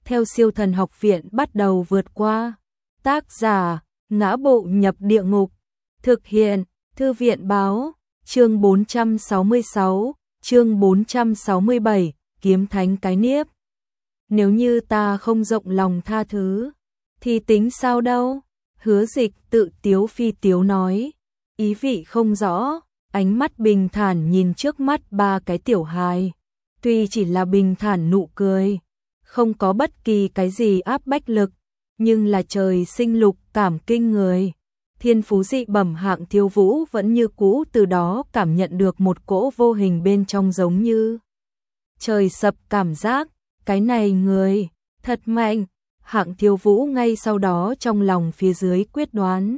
theo Siêu Thần Học Viện bắt đầu vượt qua. Tác giả: Ngã Bộ Nhập Địa Ngục. Thực hiện: Thư viện báo. Chương 466, chương 467, Kiếm Thánh cái Niếp. Nếu như ta không rộng lòng tha thứ, thì tính sao đâu? Hứa Dịch tự tiếu phi tiếu nói, ý vị không rõ, ánh mắt bình thản nhìn trước mắt ba cái tiểu hài. Tuy chỉ là bình thản nụ cười, không có bất kỳ cái gì áp bách lực, nhưng là trời sinh lục cảm kinh người. Thiên phú dị bẩm Hạng Thiếu Vũ vẫn như cũ từ đó cảm nhận được một cỗ vô hình bên trong giống như trời sập cảm giác, cái này người, thật mạnh. Hạng Thiếu Vũ ngay sau đó trong lòng phía dưới quyết đoán.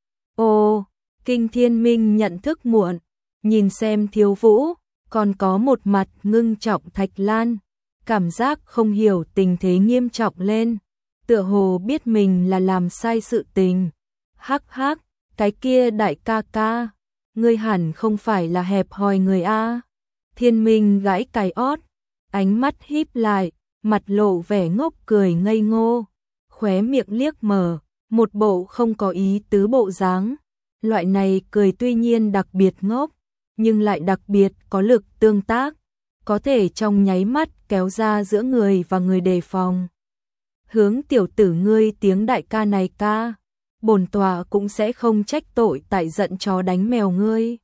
Ô, Kinh Thiên Minh nhận thức muộn, nhìn xem Thiếu Vũ, còn có một mặt ngưng trọng Thạch Lan, cảm giác không hiểu tình thế nghiêm trọng lên, tựa hồ biết mình là làm sai sự tình. Hắc hắc, cái kia đại ca ca, ngươi hẳn không phải là hẹp hòi người a. Thiên Minh gãi cái ót, ánh mắt híp lại, mặt lộ vẻ ngốc cười ngây ngô, khóe miệng liếc mở, một bộ không có ý tứ bộ dáng. Loại này cười tuy nhiên đặc biệt ngốc, nhưng lại đặc biệt có lực tương tác, có thể trong nháy mắt kéo ra giữa người và người đề phòng. Hướng tiểu tử ngươi tiếng đại ca này ca, bổn tọa cũng sẽ không trách tội tại giận chó đánh mèo ngươi.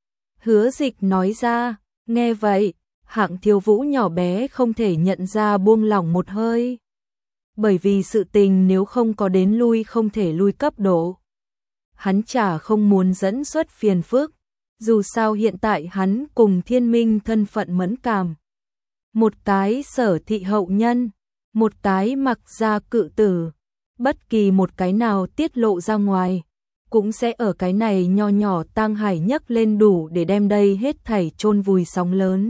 Hứa Dịch nói ra, nghe vậy, Hạng Thiếu Vũ nhỏ bé không thể nhận ra buông lỏng một hơi. Bởi vì sự tình nếu không có đến lui không thể lui cấp độ. Hắn chả không muốn dẫn xuất phiền phức, dù sao hiện tại hắn cùng Thiên Minh thân phận mẫn cảm. Một cái Sở thị hậu nhân, một cái Mặc gia cự tử, bất kỳ một cái nào tiết lộ ra ngoài, cũng sẽ ở cái này nho nhỏ tang hải nhấc lên đủ để đem đây hết thảy chôn vùi sóng lớn.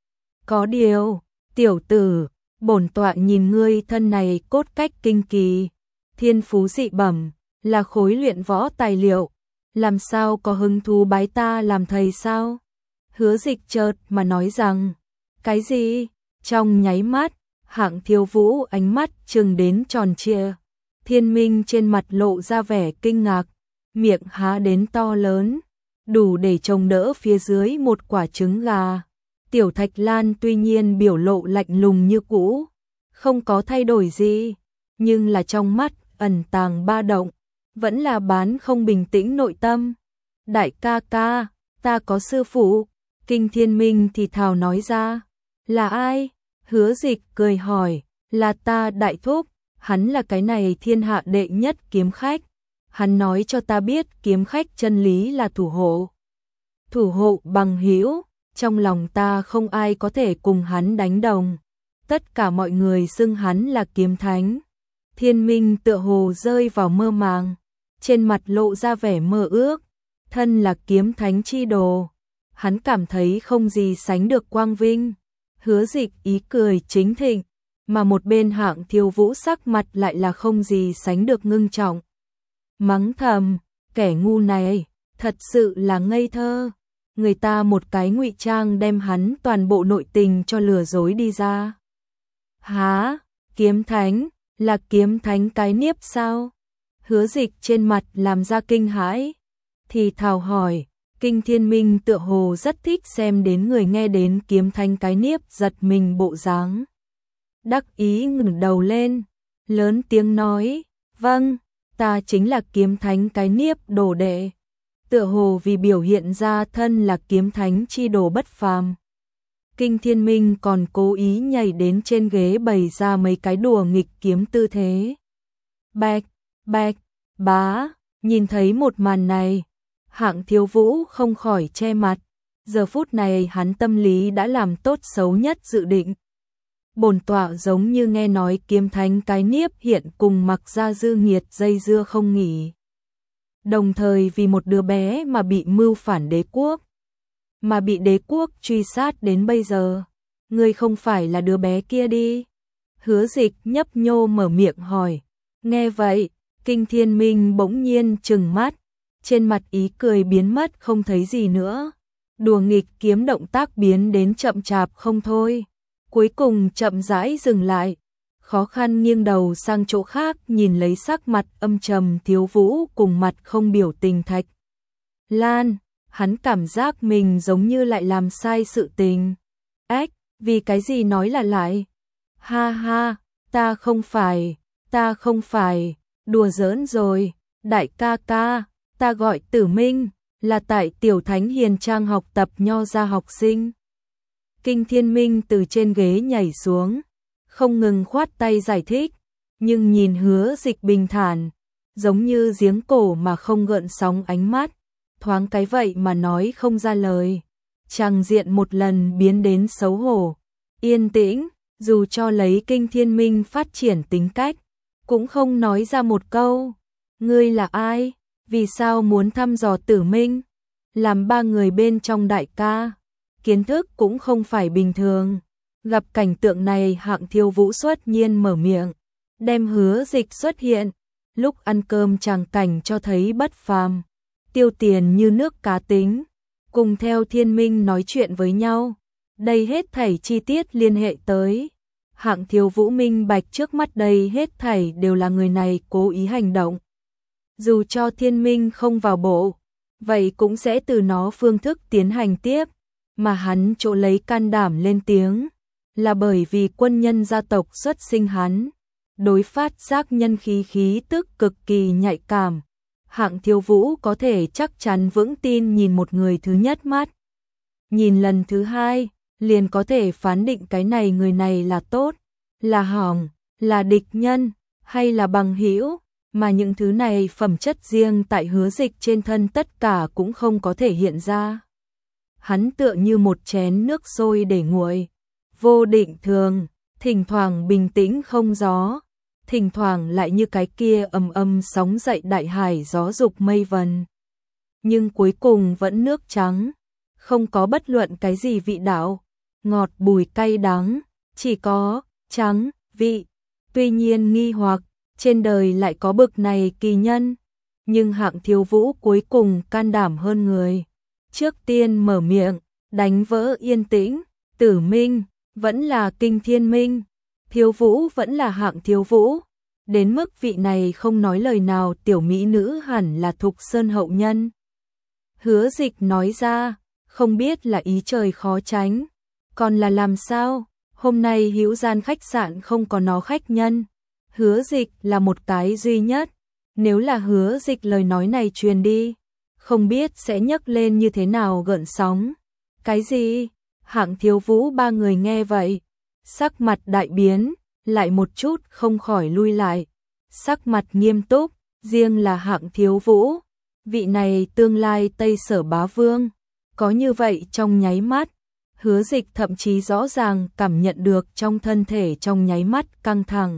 Có điều, tiểu tử, bổn tọa nhìn ngươi thân này cốt cách kinh kỳ, thiên phú dị bẩm, là khối luyện võ tài liệu, làm sao có hứng thú bái ta làm thầy sao? Hứa Dịch chợt mà nói rằng, cái gì? Trong nháy mắt, Hạng Thiếu Vũ ánh mắt trừng đến tròn trịa, Thiên Minh trên mặt lộ ra vẻ kinh ngạc, miệng há đến to lớn, đủ để trông đỡ phía dưới một quả trứng gà. Tiểu Thạch Lan tuy nhiên biểu lộ lạnh lùng như cũ, không có thay đổi gì, nhưng là trong mắt ẩn tàng ba động, vẫn là bán không bình tĩnh nội tâm. Đại ca ca, ta có sư phụ. Kinh Thiên Minh thì thào nói ra. Là ai? Hứa Dịch cười hỏi. Là ta đại thúc, hắn là cái này thiên hạ đệ nhất kiếm khách. Hắn nói cho ta biết kiếm khách chân lý là thủ hộ. Thủ hộ bằng hữu, trong lòng ta không ai có thể cùng hắn đánh đồng. Tất cả mọi người xưng hắn là kiếm thánh. Thiên Minh tựa hồ rơi vào mơ màng, trên mặt lộ ra vẻ mơ ước, thân là kiếm thánh chi đồ, hắn cảm thấy không gì sánh được quang vinh. Hứa Dịch ý cười chính thịnh, mà một bên Hạng Thiếu Vũ sắc mặt lại là không gì sánh được ngưng trọng. Mắng thầm, kẻ ngu này, thật sự là ngây thơ, người ta một cái ngụy trang đem hắn toàn bộ nội tình cho lừa dối đi ra. Hả, kiếm thánh, là kiếm thánh cái niếp sao? Hứa Dịch trên mặt làm ra kinh hãi, thì thào hỏi. Kinh Thiên Minh tựa hồ rất thích xem đến người nghe đến kiếm thánh cái niếp giật mình bộ dáng. Đắc ý ngẩng đầu lên, lớn tiếng nói, vâng, ta chính là kiếm thánh cái niếp đồ đệ. Tựa hồ vì biểu hiện ra thân là kiếm thánh chi đồ bất phàm. Kinh Thiên Minh còn cố ý nhảy đến trên ghế bày ra mấy cái đùa nghịch kiếm tư thế. Bạch, bạch, bá, nhìn thấy một màn này, Hạng Thiếu Vũ không khỏi che mặt, giờ phút này hắn tâm lý đã làm tốt xấu nhất dự định. Bổn tọa giống như nghe nói kiếm thánh cái niếp hiện cùng Mặc gia dư nghiệt dây dưa không nghỉ. Đồng thời vì một đứa bé mà bị mưu phản đế quốc, mà bị đế quốc truy sát đến bây giờ. Ngươi không phải là đứa bé kia đi? Hứa Dịch nhấp nhô mở miệng hỏi. Nghe vậy, Kinh Thiên Minh bỗng nhiên trừng mắt, trên mặt ý cười biến mất không thấy gì nữa. Đùa nghịch kiếm động tác biến đến chậm chạp không thôi, cuối cùng chậm rãi dừng lại, khó khăn nghiêng đầu sang chỗ khác nhìn lấy sắc mặt âm trầm Thiếu Vũ cùng mặt không biểu tình Thạch Lan, hắn cảm giác mình giống như lại làm sai sự tình. Ếch, vì cái gì nói là lại? Ha ha, ta không phải, đùa giỡn rồi, đại ca ca, ta gọi Tử Minh, là tại Tiểu Thánh Hiền Trang học tập nho gia học sinh. Kinh Thiên Minh từ trên ghế nhảy xuống, không ngừng khoát tay giải thích, nhưng nhìn Hứa Dịch bình thản, giống như giếng cổ mà không gợn sóng ánh mắt, thoáng cái vậy mà nói không ra lời. Tràng diện một lần biến đến xấu hổ, yên tĩnh, dù cho lấy Kinh Thiên Minh phát triển tính cách, cũng không nói ra một câu. Ngươi là ai? Vì sao muốn thăm dò Tử Minh? Làm ba người bên trong đại ca, kiến thức cũng không phải bình thường. Gặp cảnh tượng này Hạng Thiếu Vũ xuất nhiên mở miệng, đem Hứa Dịch xuất hiện, lúc ăn cơm tràng cảnh cho thấy bất phàm, tiêu tiền như nước cá tính, cùng theo Thiên Minh nói chuyện với nhau. Đây hết thảy chi tiết liên hệ tới Hạng Thiếu Vũ minh bạch trước mắt đây hết thảy đều là người này cố ý hành động. Dù cho Thiên Minh không vào bộ, vậy cũng sẽ từ nó phương thức tiến hành tiếp, mà hắn chỗ lấy can đảm lên tiếng, là bởi vì quân nhân gia tộc xuất sinh hắn, đối phát giác nhân khí tức cực kỳ nhạy cảm. Hạng Thiếu Vũ có thể chắc chắn vững tin nhìn một người thứ nhất mắt, nhìn lần thứ hai, liền có thể phán định cái này người này là tốt, là hỏng, là địch nhân, hay là bằng hữu, mà những thứ này phẩm chất riêng tại Hứa Dịch trên thân tất cả cũng không có thể hiện ra. Hắn tựa như một chén nước sôi để nguội, vô định thường, thỉnh thoảng bình tĩnh không gió, thỉnh thoảng lại như cái kia ầm sóng dậy đại hải gió dục mây vần. Nhưng cuối cùng vẫn nước trắng, không có bất luận cái gì vị đạo, ngọt bùi cay đắng, chỉ có trắng vị. Tuy nhiên nghi hoặc, trên đời lại có bực này kỳ nhân, nhưng Hạng Thiếu Vũ cuối cùng can đảm hơn người. Trước tiên mở miệng, đánh vỡ yên tĩnh, Tử Minh, vẫn là Kinh Thiên Minh, Thiếu Vũ vẫn là Hạng Thiếu Vũ. Đến mức vị này không nói lời nào tiểu mỹ nữ hẳn là Thục Sơn hậu nhân. Hứa Dịch nói ra, không biết là ý trời khó tránh, còn là làm sao, hôm nay Hữu Gian khách sạn không có nó khách nhân. Hứa Dịch là một cái duy nhất, nếu là Hứa Dịch lời nói này truyền đi, không biết sẽ nhấc lên như thế nào gợn sóng. Cái gì? Hạng Thiếu Vũ ba người nghe vậy, sắc mặt đại biến, lại một chút không khỏi lui lại, sắc mặt nghiêm túc, riêng là Hạng Thiếu Vũ, vị này tương lai Tây Sở bá vương, có như vậy trong nháy mắt, Hứa Dịch thậm chí rõ ràng cảm nhận được trong thân thể trong nháy mắt căng thẳng.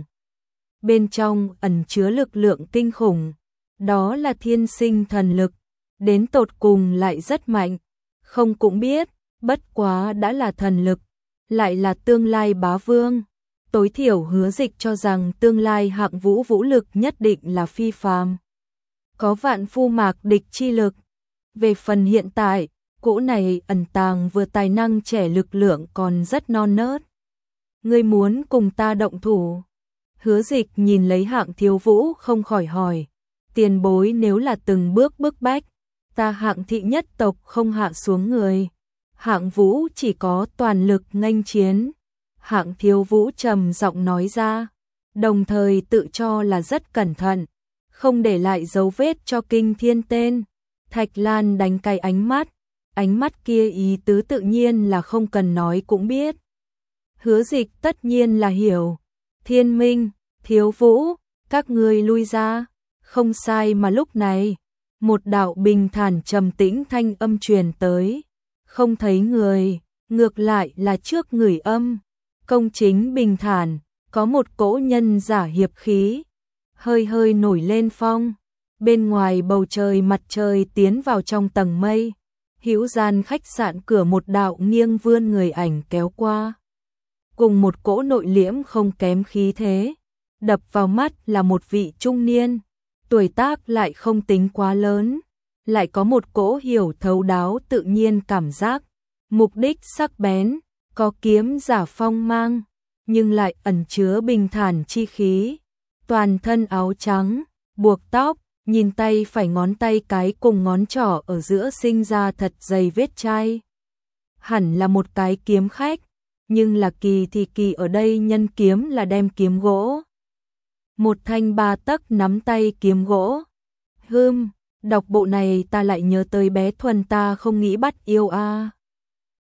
Bên trong ẩn chứa lực lượng kinh khủng, đó là thiên sinh thần lực, đến tột cùng lại rất mạnh, không cũng biết, bất quá đã là thần lực, lại là tương lai bá vương. Tối thiểu Hứa Dịch cho rằng tương lai Hạng Vũ vũ lực nhất định là phi phàm, có vạn phu mạc địch chi lực. Về phần hiện tại, cỗ này ẩn tàng vừa tài năng trẻ lực lượng còn rất non nớt. Ngươi muốn cùng ta động thủ? Hứa Dịch nhìn lấy Hạng Thiếu Vũ không khỏi hỏi, tiền bối nếu là từng bước bức bách, ta Hạng thị nhất tộc không hạ xuống người. Hạng Vũ chỉ có toàn lực nghênh chiến. Hạng Thiếu Vũ trầm giọng nói ra, đồng thời tự cho là rất cẩn thận, không để lại dấu vết cho Kinh Thiên tên. Thạch Lan đánh cái ánh mắt kia ý tứ tự nhiên là không cần nói cũng biết. Hứa Dịch tất nhiên là hiểu. Thiên Minh, Thiếu Vũ, các ngươi lui ra. Không sai, mà lúc này, một đạo bình thản trầm tĩnh thanh âm truyền tới. Không thấy người, ngược lại là trước người âm. Công chính bình thản, có một cỗ nhân giả hiệp khí, hơi hơi nổi lên phong. Bên ngoài bầu trời mặt trời tiến vào trong tầng mây. Hữu Gian khách sạn cửa một đạo nghiêng vươn người ảnh kéo qua. Cùng một cỗ nội liễm không kém khí thế. Đập vào mắt là một vị trung niên, tuổi tác lại không tính quá lớn, lại có một cỗ hiểu thấu đáo tự nhiên cảm giác, mục đích sắc bén, có kiếm giả phong mang. nhưng lại ẩn chứa bình thản chi khí. Toàn thân áo trắng, buộc tóc, nhìn tay phải ngón tay cái cùng ngón trỏ ở giữa sinh ra thật dày vết chai. Hẳn là một cái kiếm khách, nhưng là kỳ thì kỳ ở đây nhân kiếm là đem kiếm gỗ. Một thanh 3 tấc nắm tay kiếm gỗ. Đọc bộ này ta lại nhớ tới bé Thuần ta không nghĩ bắt yêu a.